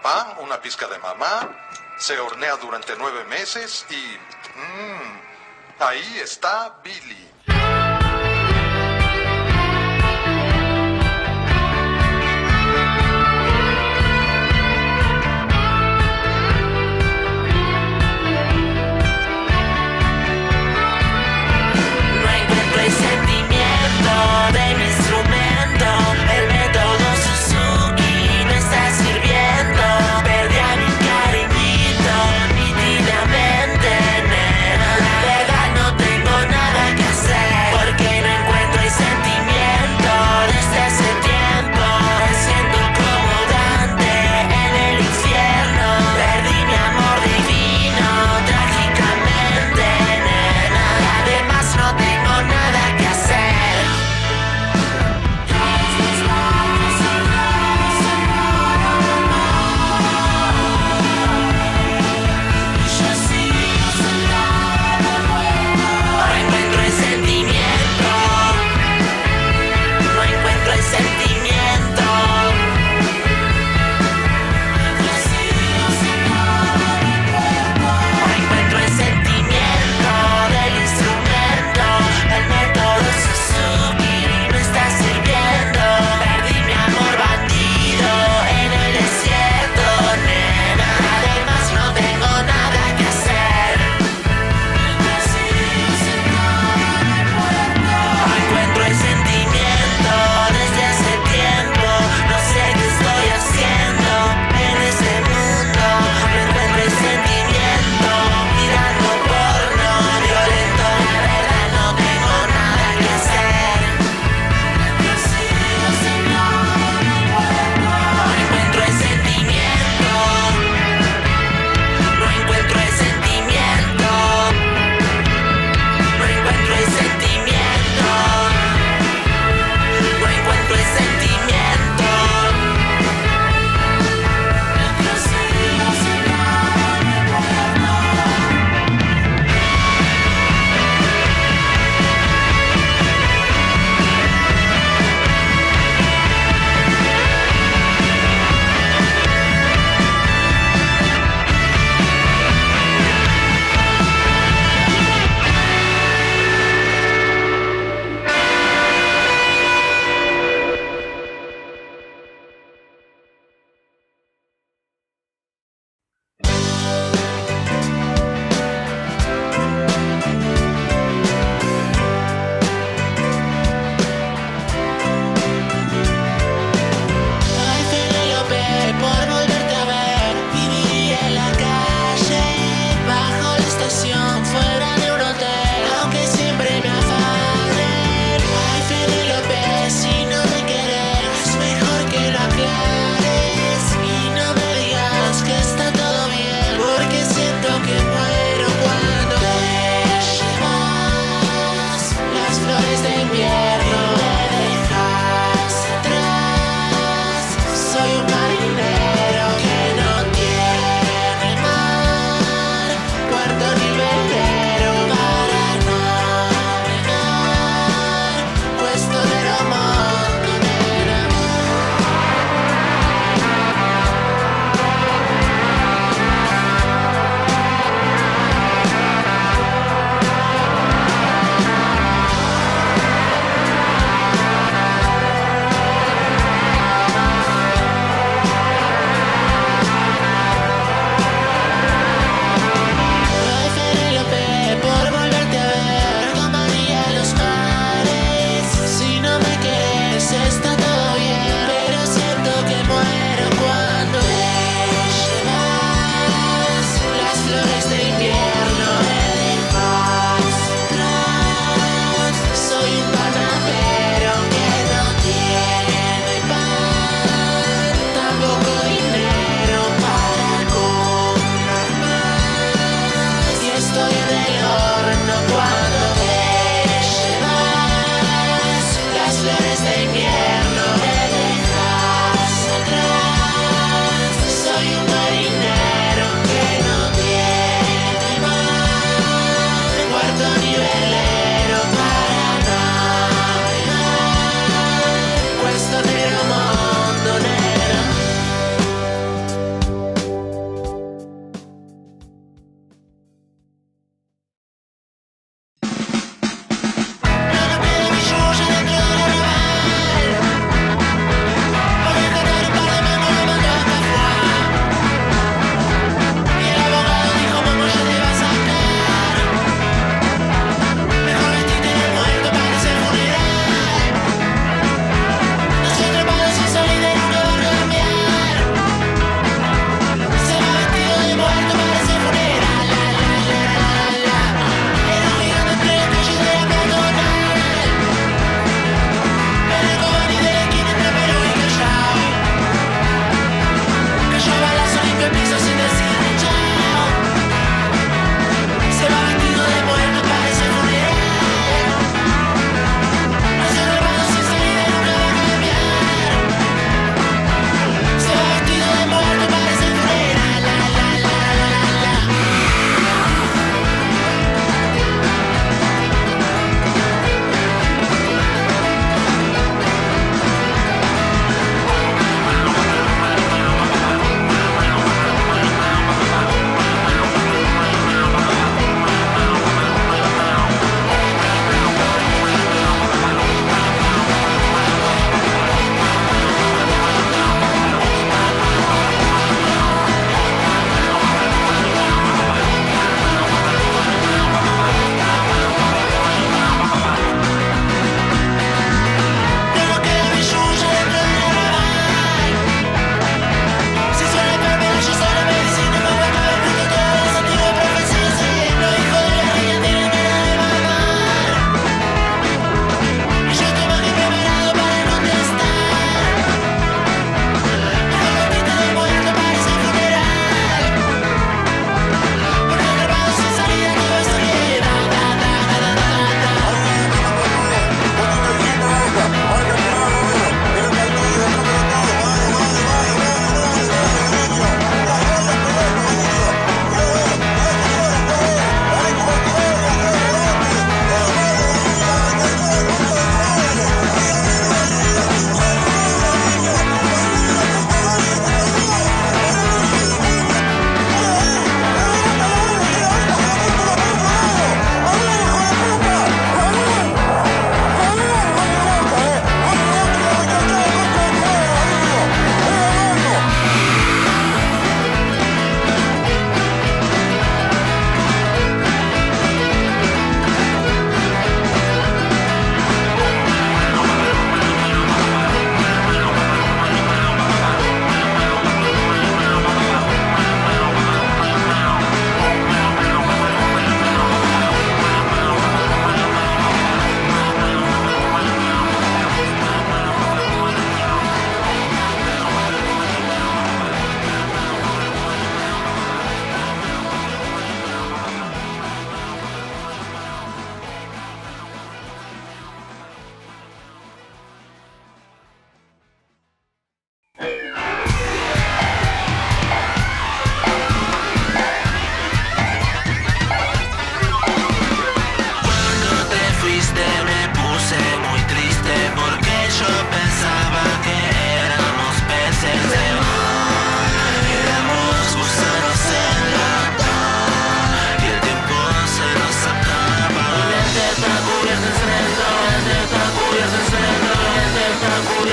papá, una pizca de mamá, se hornea durante 9 meses y... ahí está Billy. No tengo nada que hacer.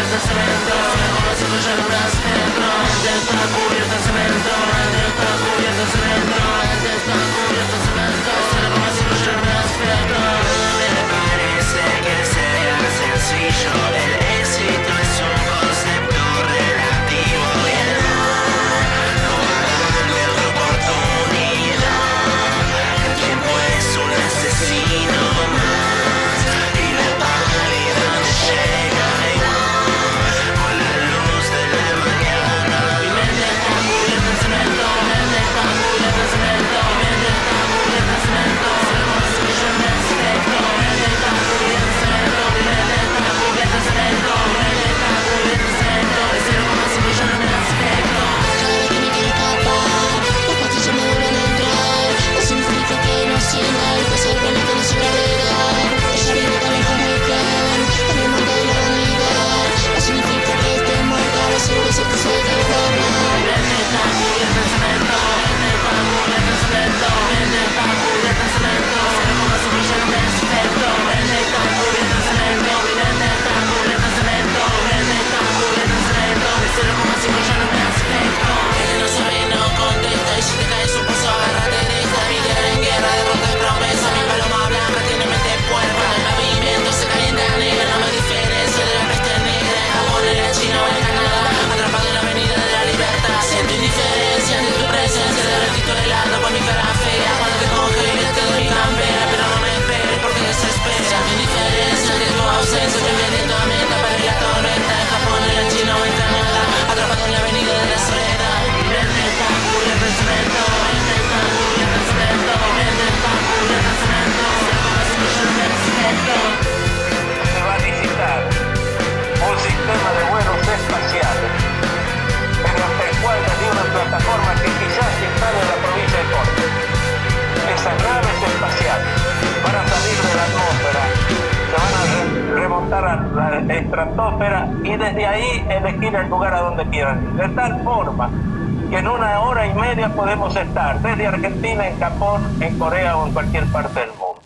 estratosfera y desde ahí elegir el lugar a donde quieran ir. De tal forma que en 1 hora y media podemos estar desde Argentina, en Japón, en Corea o en cualquier parte del mundo.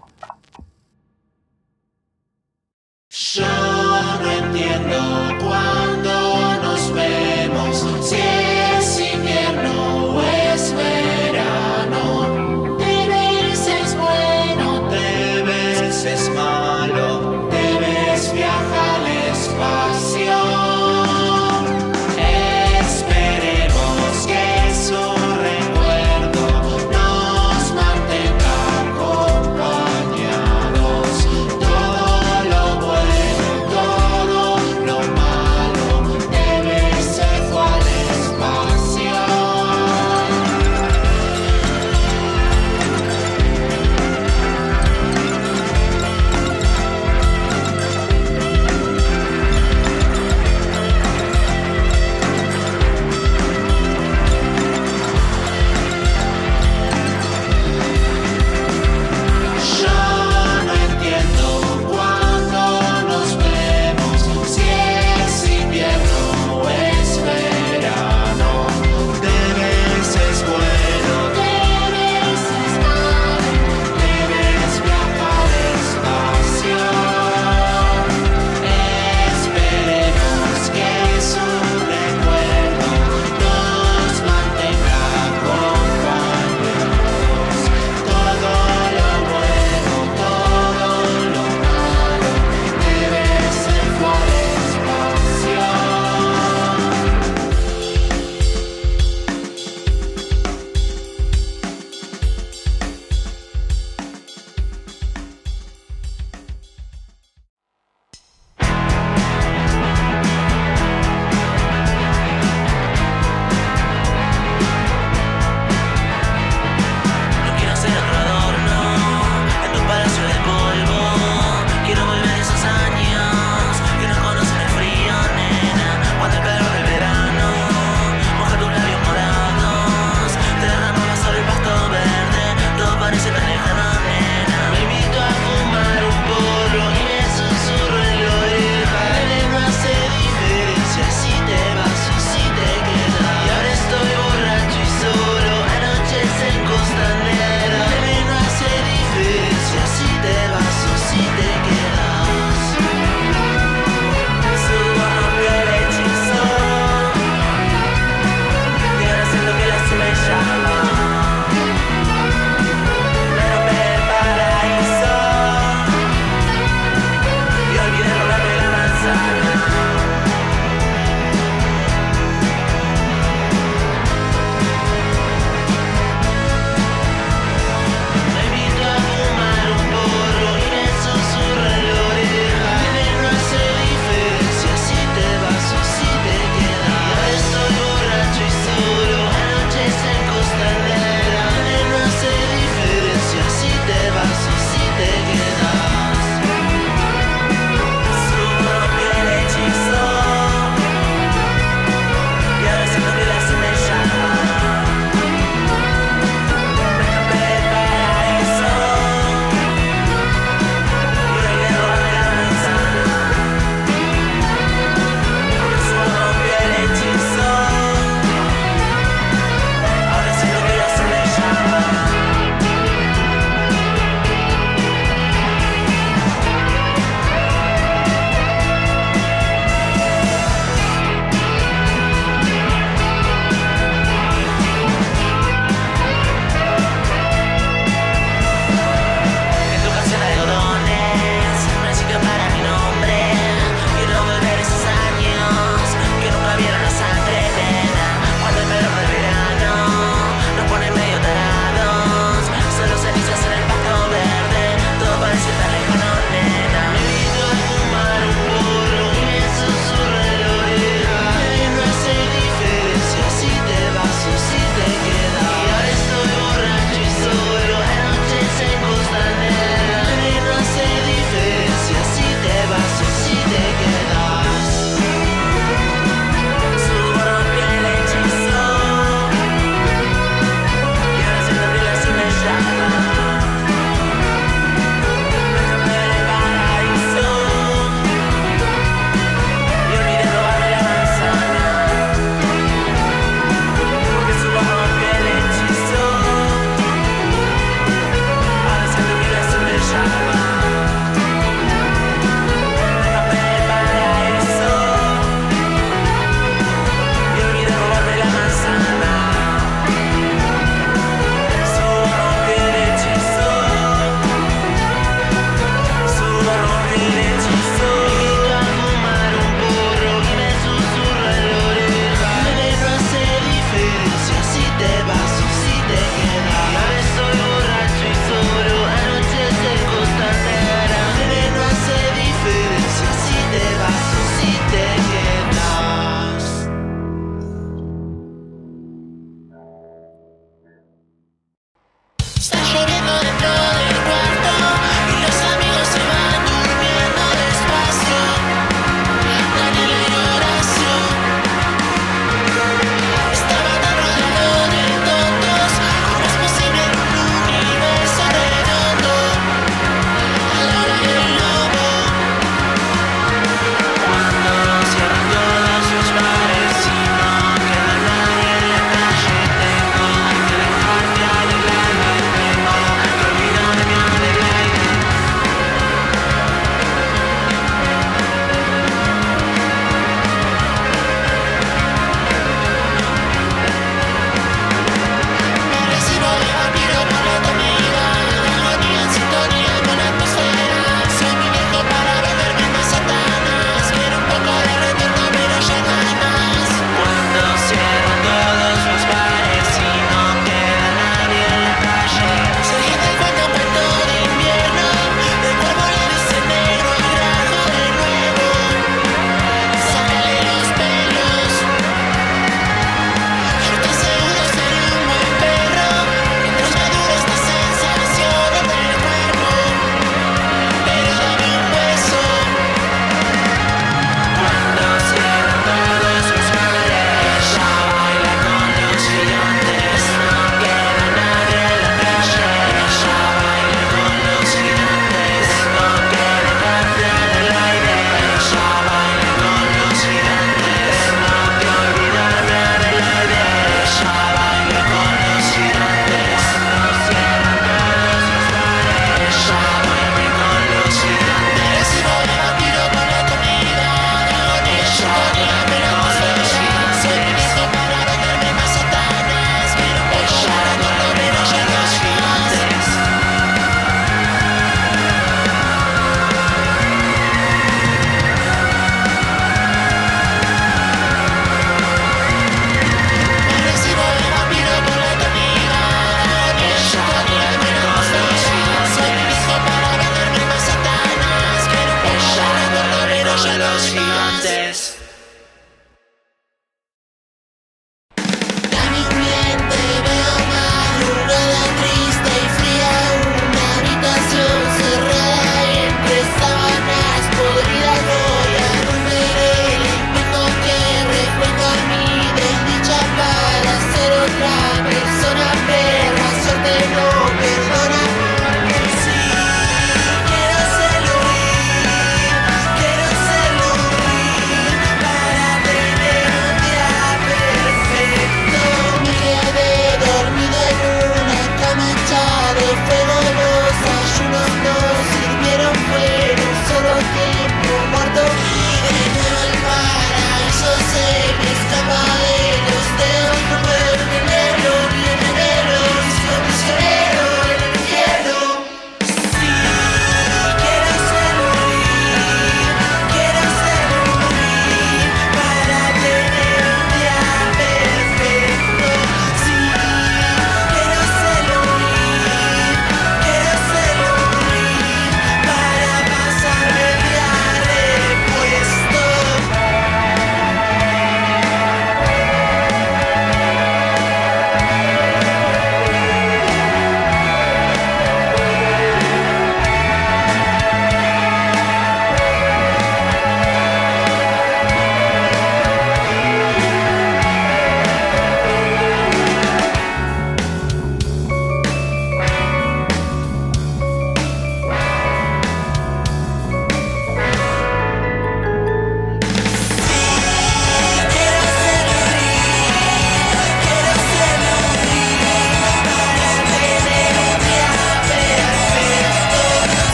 Yo no entiendo cuando nos vemos, si es invierno o es verano. De veces es bueno, de veces es malo, de veces viaja al espacio. Esperemos que su recuerdo nos mantenga con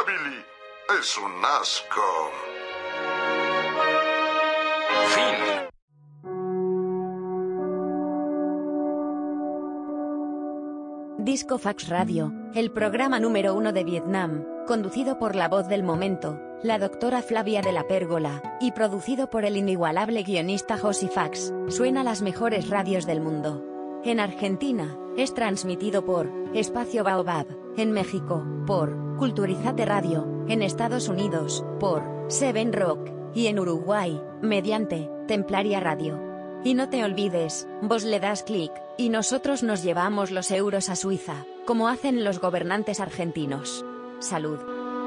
Billy es un asco. Fin. Disco Fax Radio, el programa número 1 de Vietnam, conducido por la voz del momento, la doctora Flavia de la Pérgola, y producido por el inigualable guionista Josi Fax, suena a las mejores radios del mundo. En Argentina, es transmitido por Espacio Baobab, en México, por Culturizate Radio, en Estados Unidos, por Seven Rock, y en Uruguay, mediante Templaria Radio. Y no te olvides, vos le das clic, y nosotros nos llevamos los euros a Suiza, como hacen los gobernantes argentinos. Salud.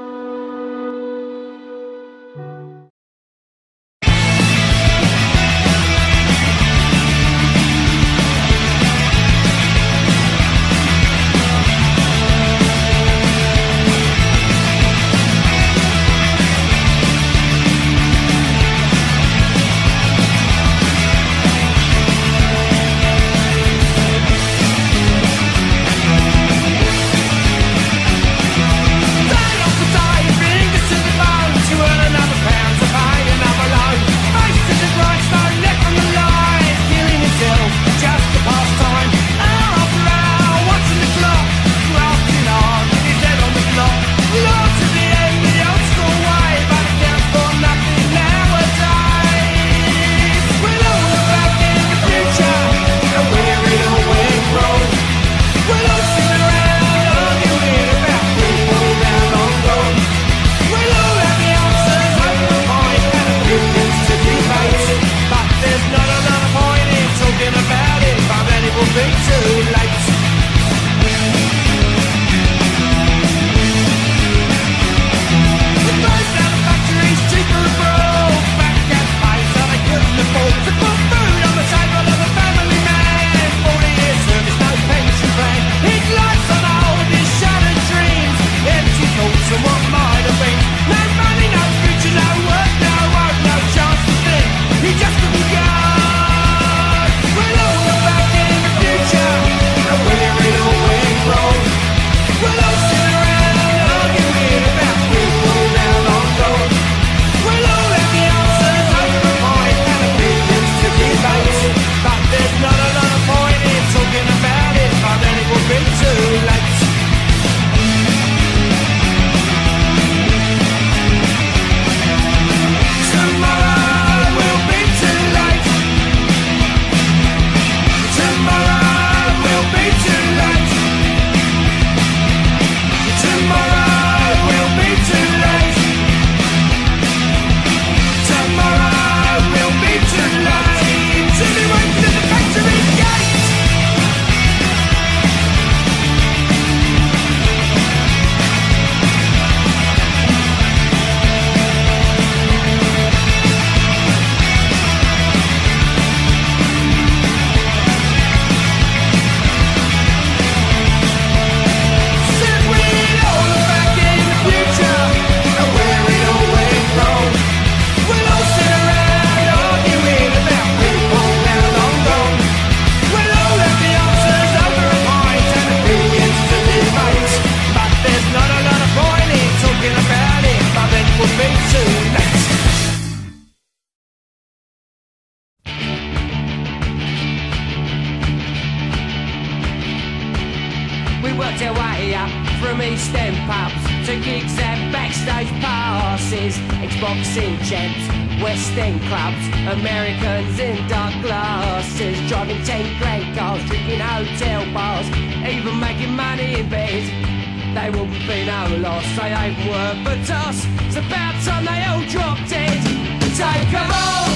worked our way up from East End pubs to gigs and backstage passes, ex-boxing champs, West End clubs, Americans in dark glasses, driving 10 grand cars, drinking hotel bars, even making money in bed. They wouldn't be no loss, they ain't worth a toss. It's about time they all drop dead. Take 'em all,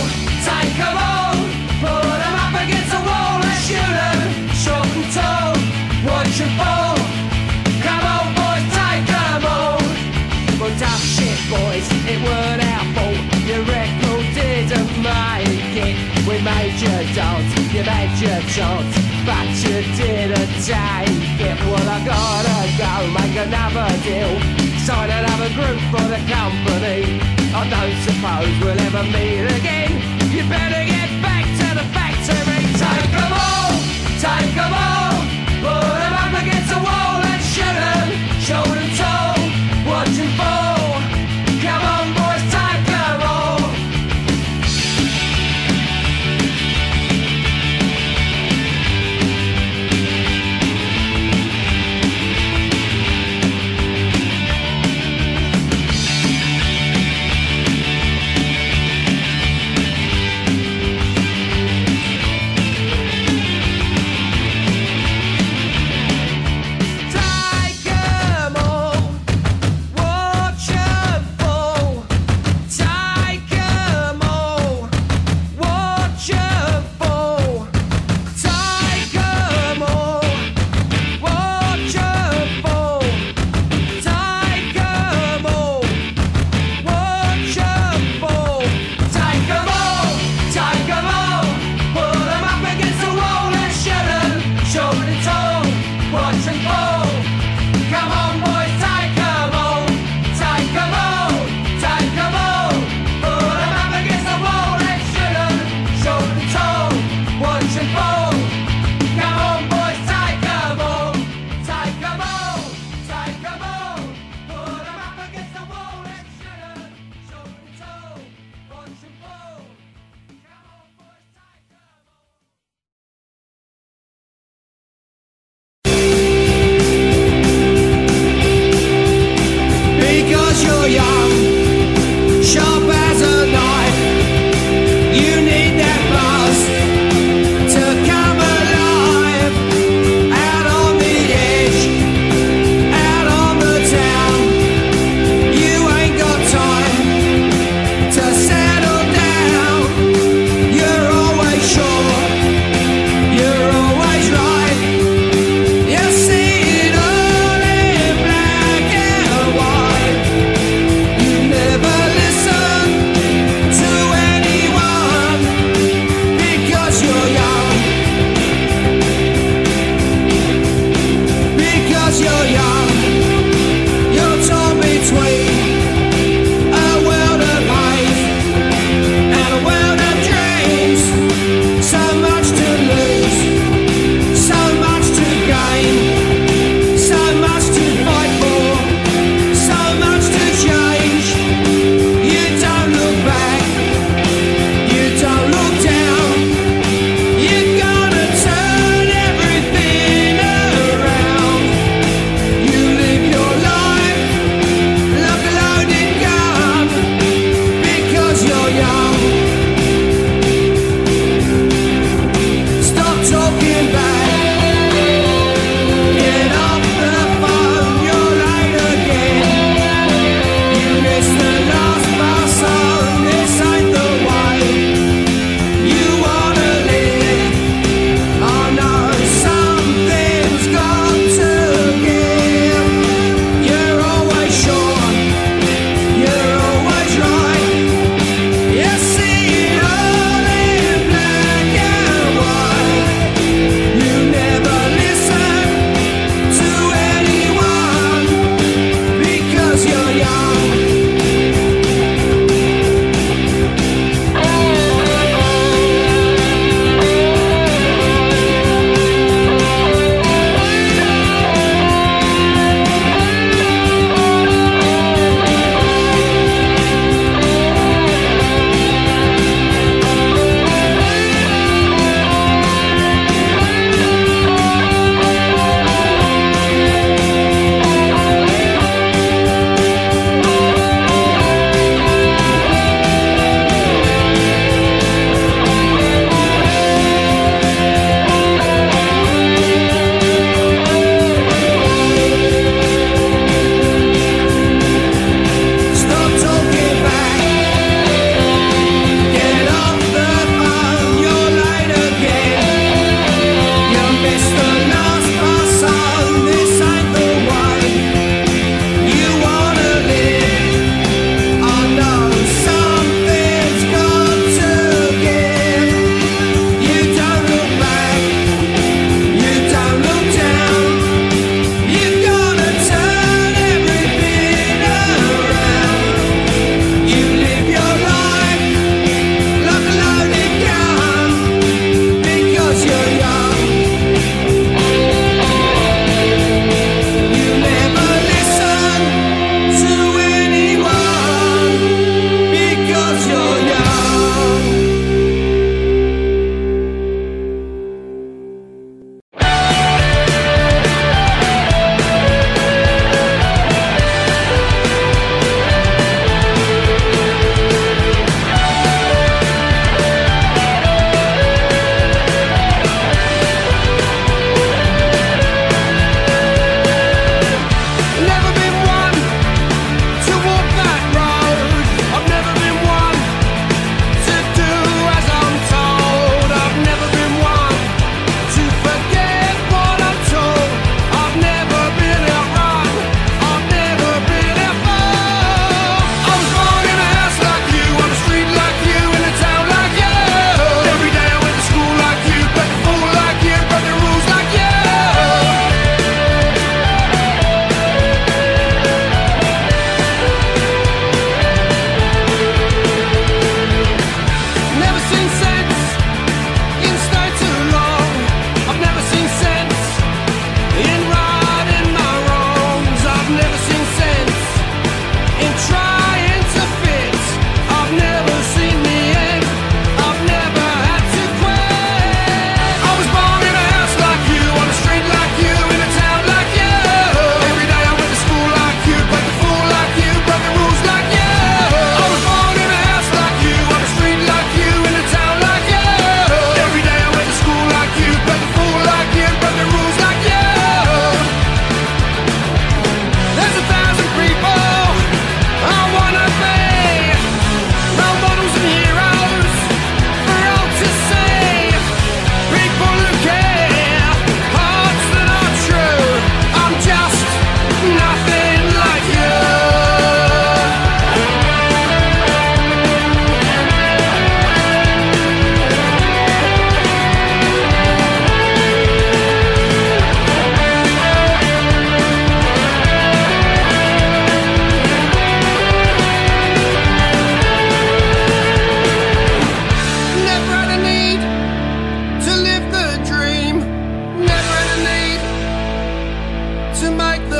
put 'em up against the wall and shoot 'em, short and tall, watch 'em fall. Come on boys, take 'em all. Well, tough shit boys, it weren't our fault. Your record didn't make it. We made you dance, you made your chance, but you didn't take it. Well, I gotta go make another deal, sign another group for the company. I don't suppose we'll ever meet again. You better get back to the factory. Take 'em all, put 'em up against the wall and shoot 'em, short and tall, watch 'em fall.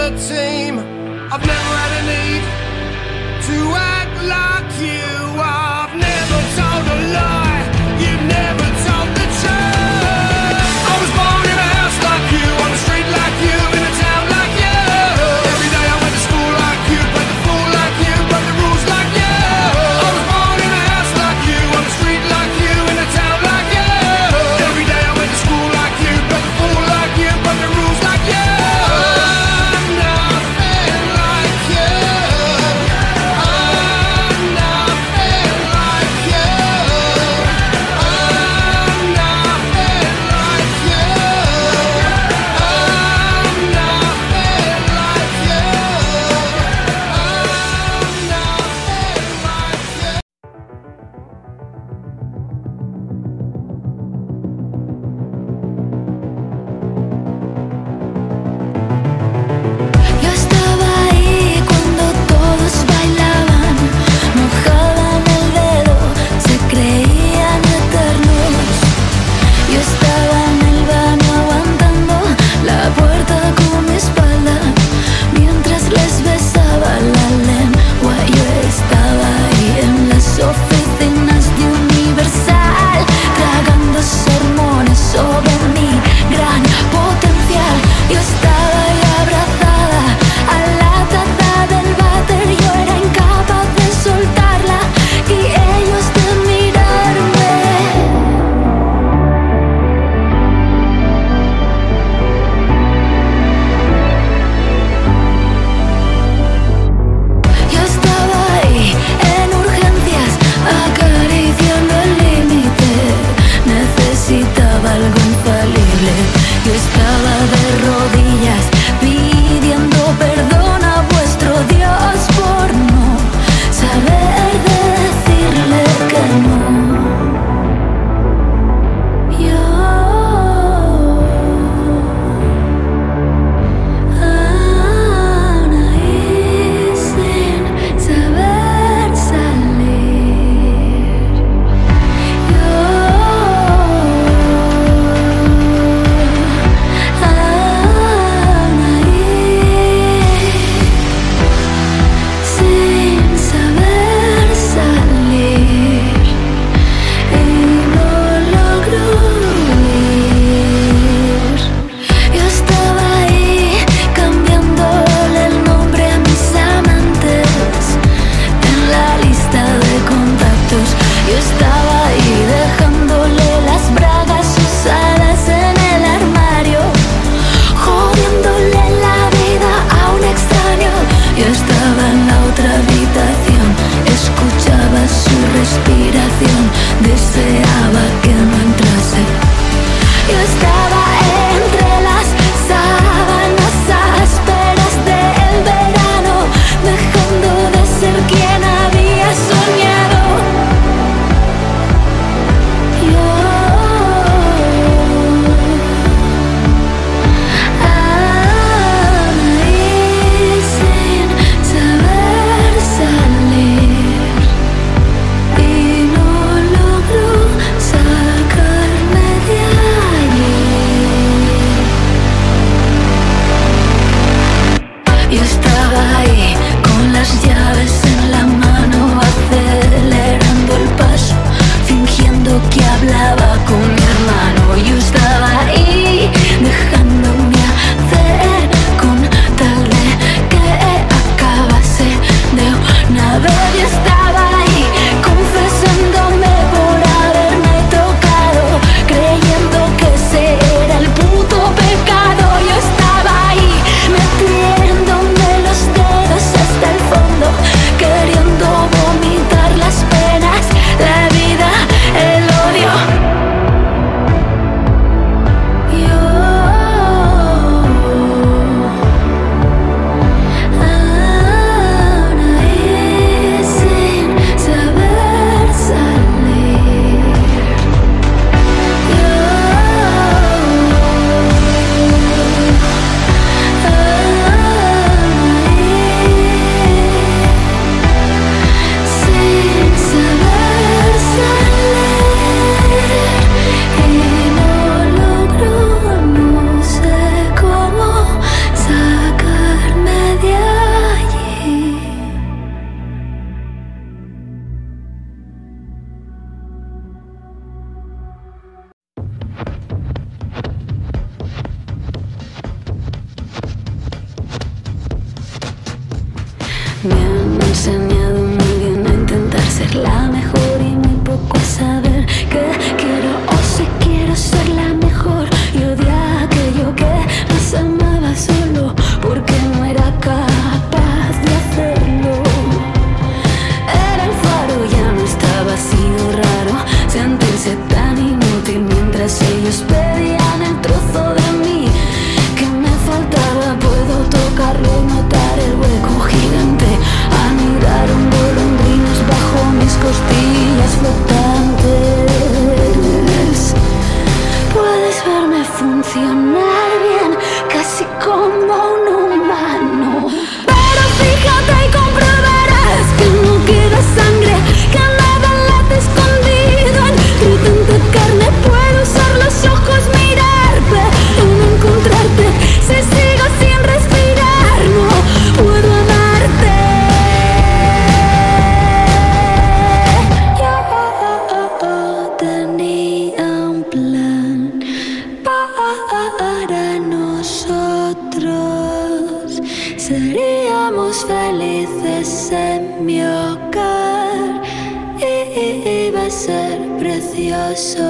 the team. I've never had a need to act like you. I've never told a lie. You've never told the truth. I was born in a house like you, on the street like you, in a town like you. Every day I went to school like you, played the fool like you, broke the rules like you. I was born in a house like you, on the street like you, in a town like you. Every day I went to school like you, played the fool like you, broke the rules like you. I'm nothing like you. I'm nothing pedían el trozo de mí que me faltaba. Puedo tocarlo y notar el hueco gigante. Anidaron golondrinas bajo mis costillas flotantes. Puedes verme funcionar bien, casi como un humano. Pero fíjate y comprobarás que no queda sangre, que nada late escondido entre tanta carne. Puedo usar los ojos, mirarte y no encontrarte. Si sigo sin respirar, no puedo amarte. Yo tenía un plan para nosotros. Seríamos felices en mi hogar y iba a ser precioso.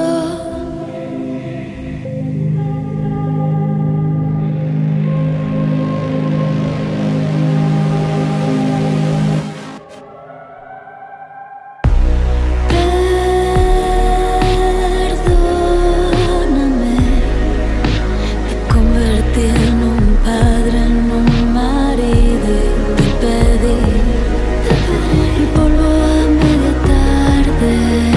Perdóname, me convertí en un padre, en un marido y te pedí el polvo a media tarde.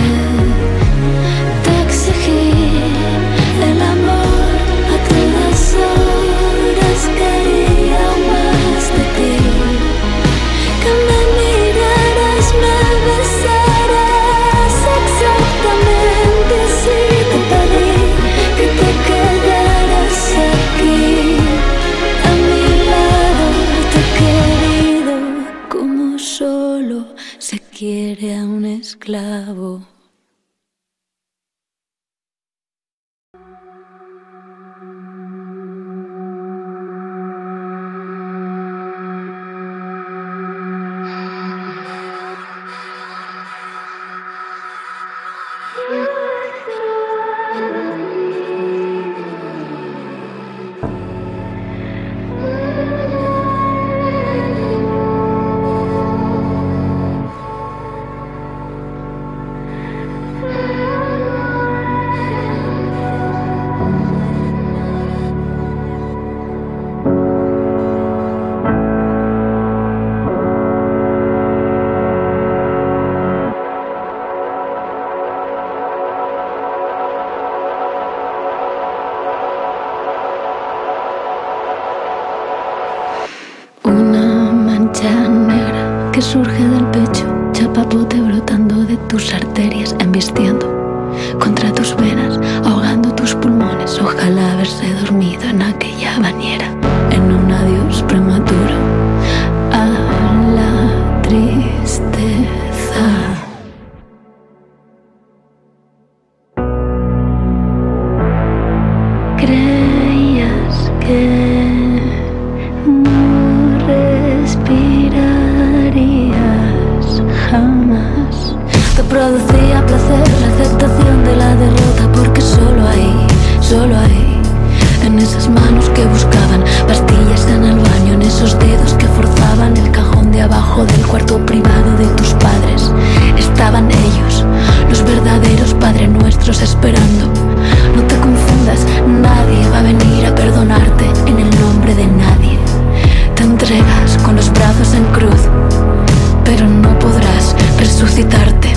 Te exigí el amor a todas horas, quería más de ti. Que me miraras, me besaras exactamente así. Te pedí que te quedaras aquí a mi lado. Te he querido como solo se quiere a un esclavo. Una mancha negra que surge del pecho, chapapote brotando de tus arterias, embistiendo contra tus venas, ahogando tus pulmones. Ojalá haberse dormido en aquella bañera, en un adiós prematuro a la tristeza. Creías que no respirarías jamás. Te producía placer la aceptación de la derrota, porque solo ahí, en esas manos que buscaban pastillas en el baño, en esos dedos que forzaban el cajón de abajo del cuarto privado de tus padres, estaban ellos, los verdaderos Padre Nuestros, esperando. No te confundas, nadie va a venir a perdonarte en el nombre de nadie. Te entregas con los brazos en cruz, pero no podrás resucitarte.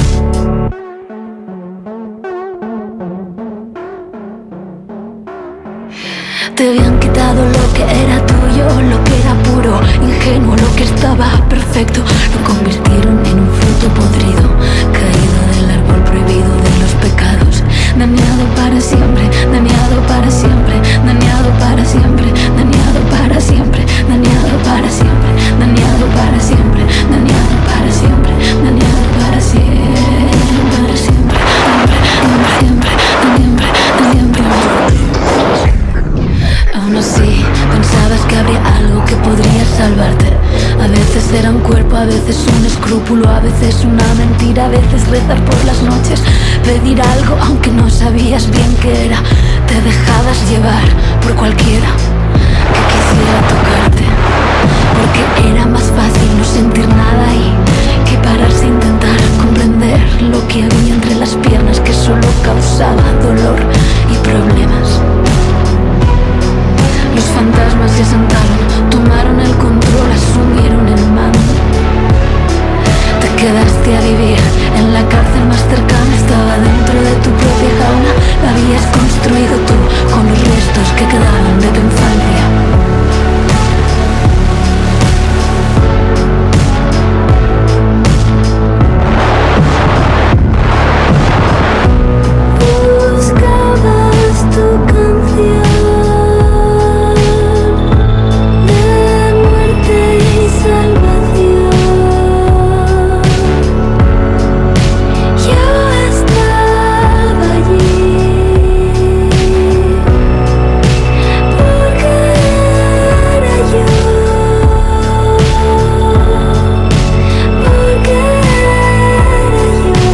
Te habían quitado lo que era tuyo, lo que era puro, ingenuo, lo que estaba perfecto. Lo convirtieron en un fruto podrido, caído del árbol prohibido de los pecados. Dañado para siempre, dañado para siempre, dañado para siempre, dañado para siempre, dañado para siempre, dañado para siempre, dañado para siempre, dañado para siempre, para siempre, siempre, siempre, siempre, siempre. Aún así, pensabas que habría algo que podría salvarte. A veces era un cuerpo, a veces un escrúpulo, a veces una mentira, a veces rezar por las noches, pedir algo aunque no sabías bien qué era. Te dejabas llevar por cualquiera que quisiera tocarte, porque era más fácil no sentir nada ahí que pararse a intentar comprender lo que había entre las piernas que solo causaba dolor y problemas. Los fantasmas se sentaron, tomaron el control, asumieron el mando. Te quedaste a vivir en la cárcel más cercana, estaba dentro de tu propia jaula. La habías construido tú con los restos que quedaban de tu infancia. Buscabas tu canción de muerte y salvación. Yo estaba allí porque era yo, porque era yo.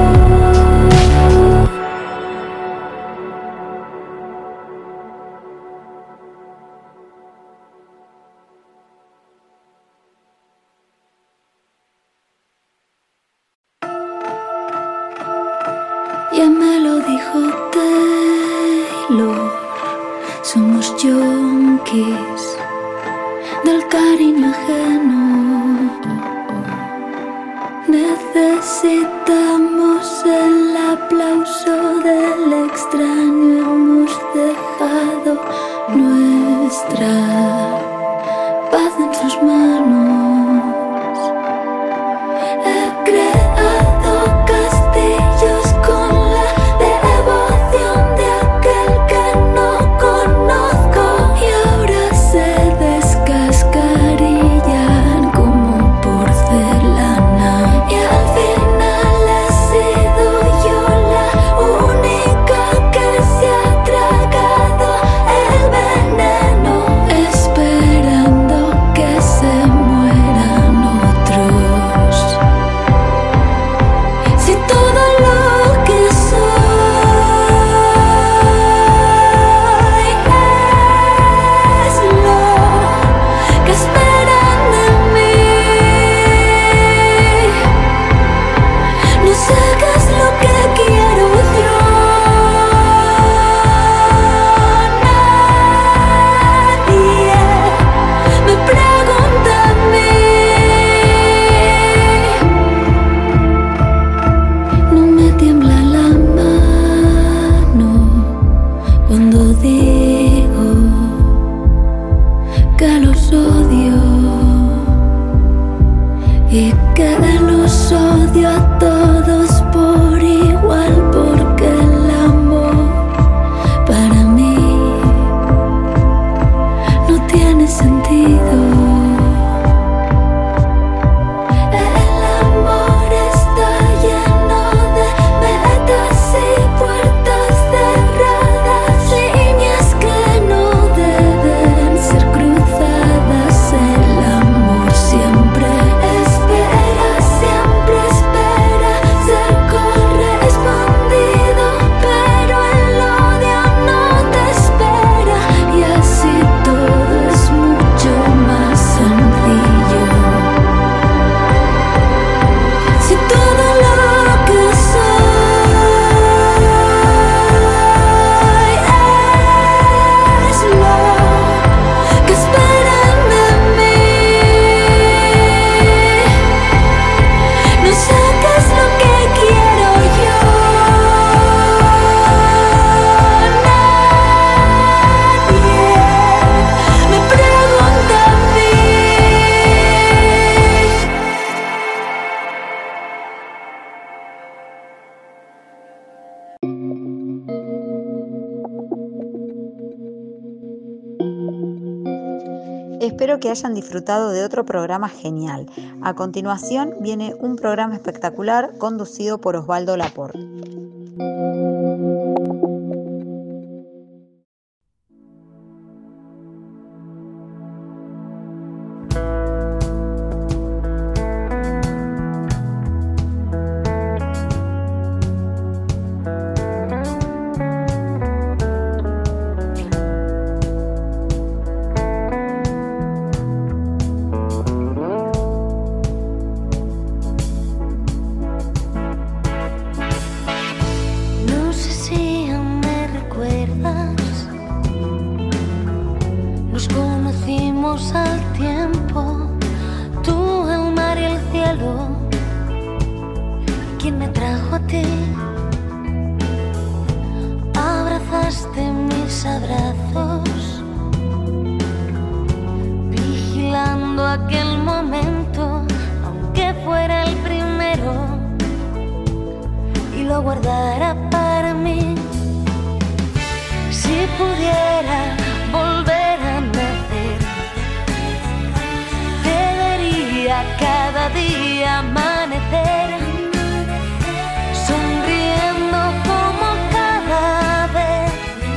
Ya me lo dijo Taylor, somos yonkis del cariño ajeno. Necesitamos el aplauso del extraño, hemos dejado nuestra paz en sus manos. He creado castillos con la devoción de aquel que no conozco, y ahora se descascarillan como porcelana. Y al final he sido yo la única que se ha tragado el veneno, esperando que se mueran otros. Si todo lo que soy es lo que esperan de mí, no sé qué es lo que quiero yo. Nadie me pregunta a mí. No me tiembla la mano cuando digo que los odio y que los odio a todos por igual, porque el amor para mí no tiene sentido. El amor está lleno de vetas y puertas cerradas, líneas que no deben ser cruzadas. El amor siempre espera ser correspondido, pero el odio no te espera, y así todo es mucho más sencillo. Si todo lo que soy es lo que esperan de mí, no sé qué es lo que quiero yo. Nadie me pregunta a mí. Espero que hayan disfrutado de otro programa genial. A continuación viene un programa espectacular conducido por Osvaldo Laporte. Volvemos al tiempo, tú, el mar y el cielo. ¿Quién me trajo a ti? Abrazaste mis abrazos, vigilando aquel momento, aunque fuera el primero, y lo guardara para mí. Si pudiera volver a nacer, te vería cada día amanecer, sonriendo como cada vez,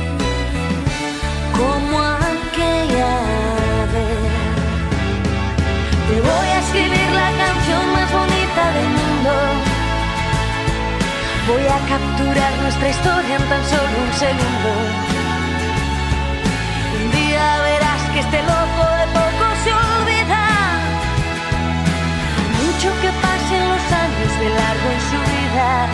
como aquella vez. Te voy a escribir la canción más bonita del mundo. Voy a capturar nuestra historia en tan solo un segundo. Un día verás que este loco de poco se olvida. Mucho que pasen los años de largo en su vida.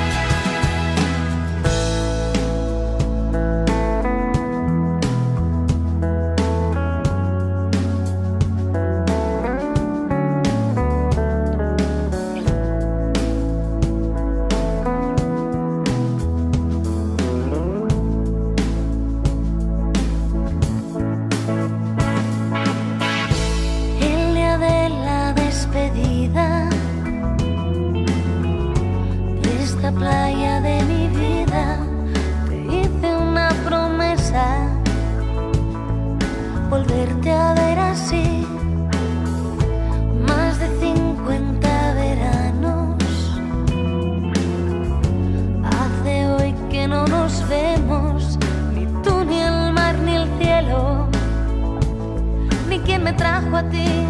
Playa de mi vida, te hice una promesa, volverte a ver así. Más de 50 veranos hace hoy que no nos vemos, ni tú, ni el mar, ni el cielo, ni quien me trajo a ti.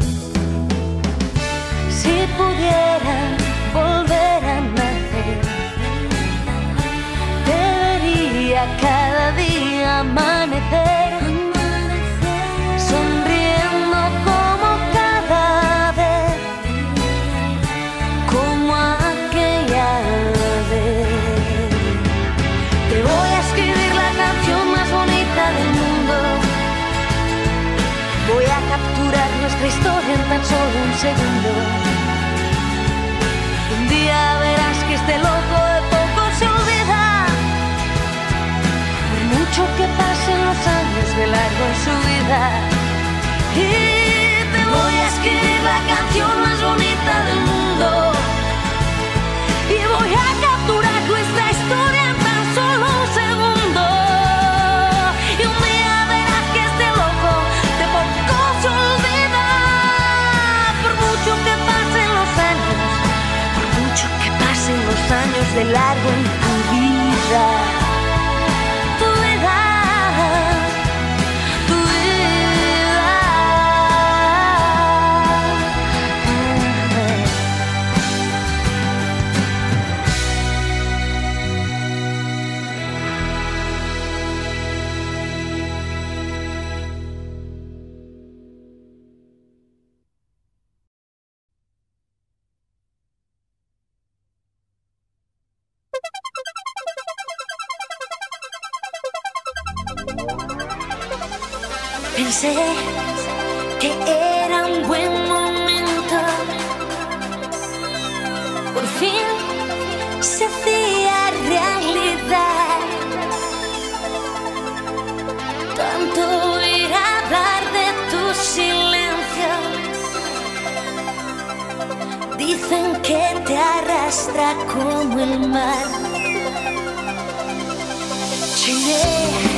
Si pudiera volver a nacer, te vería cada día amanecer, sonriendo como cada vez, como aquella vez. Te voy a escribir la canción más bonita del mundo. Voy a capturar nuestra historia en tan solo un segundo. Un día verás que este loco de poco se olvida, por mucho que pasen los años de largo en su vida. Y te voy a escribir la canción más bonita del mundo, y voy a capturar nuestra historia en tan solo un segundo. Y un día verás que este loco de poco se olvida, por mucho que pasen los años, que pasen los años de largo en tu vida. Tu vida, tu vida. Pensé que era un buen momento, por fin se hacía realidad. Tanto oír hablar de tu silencio, dicen que te arrastra como el mar. Chile.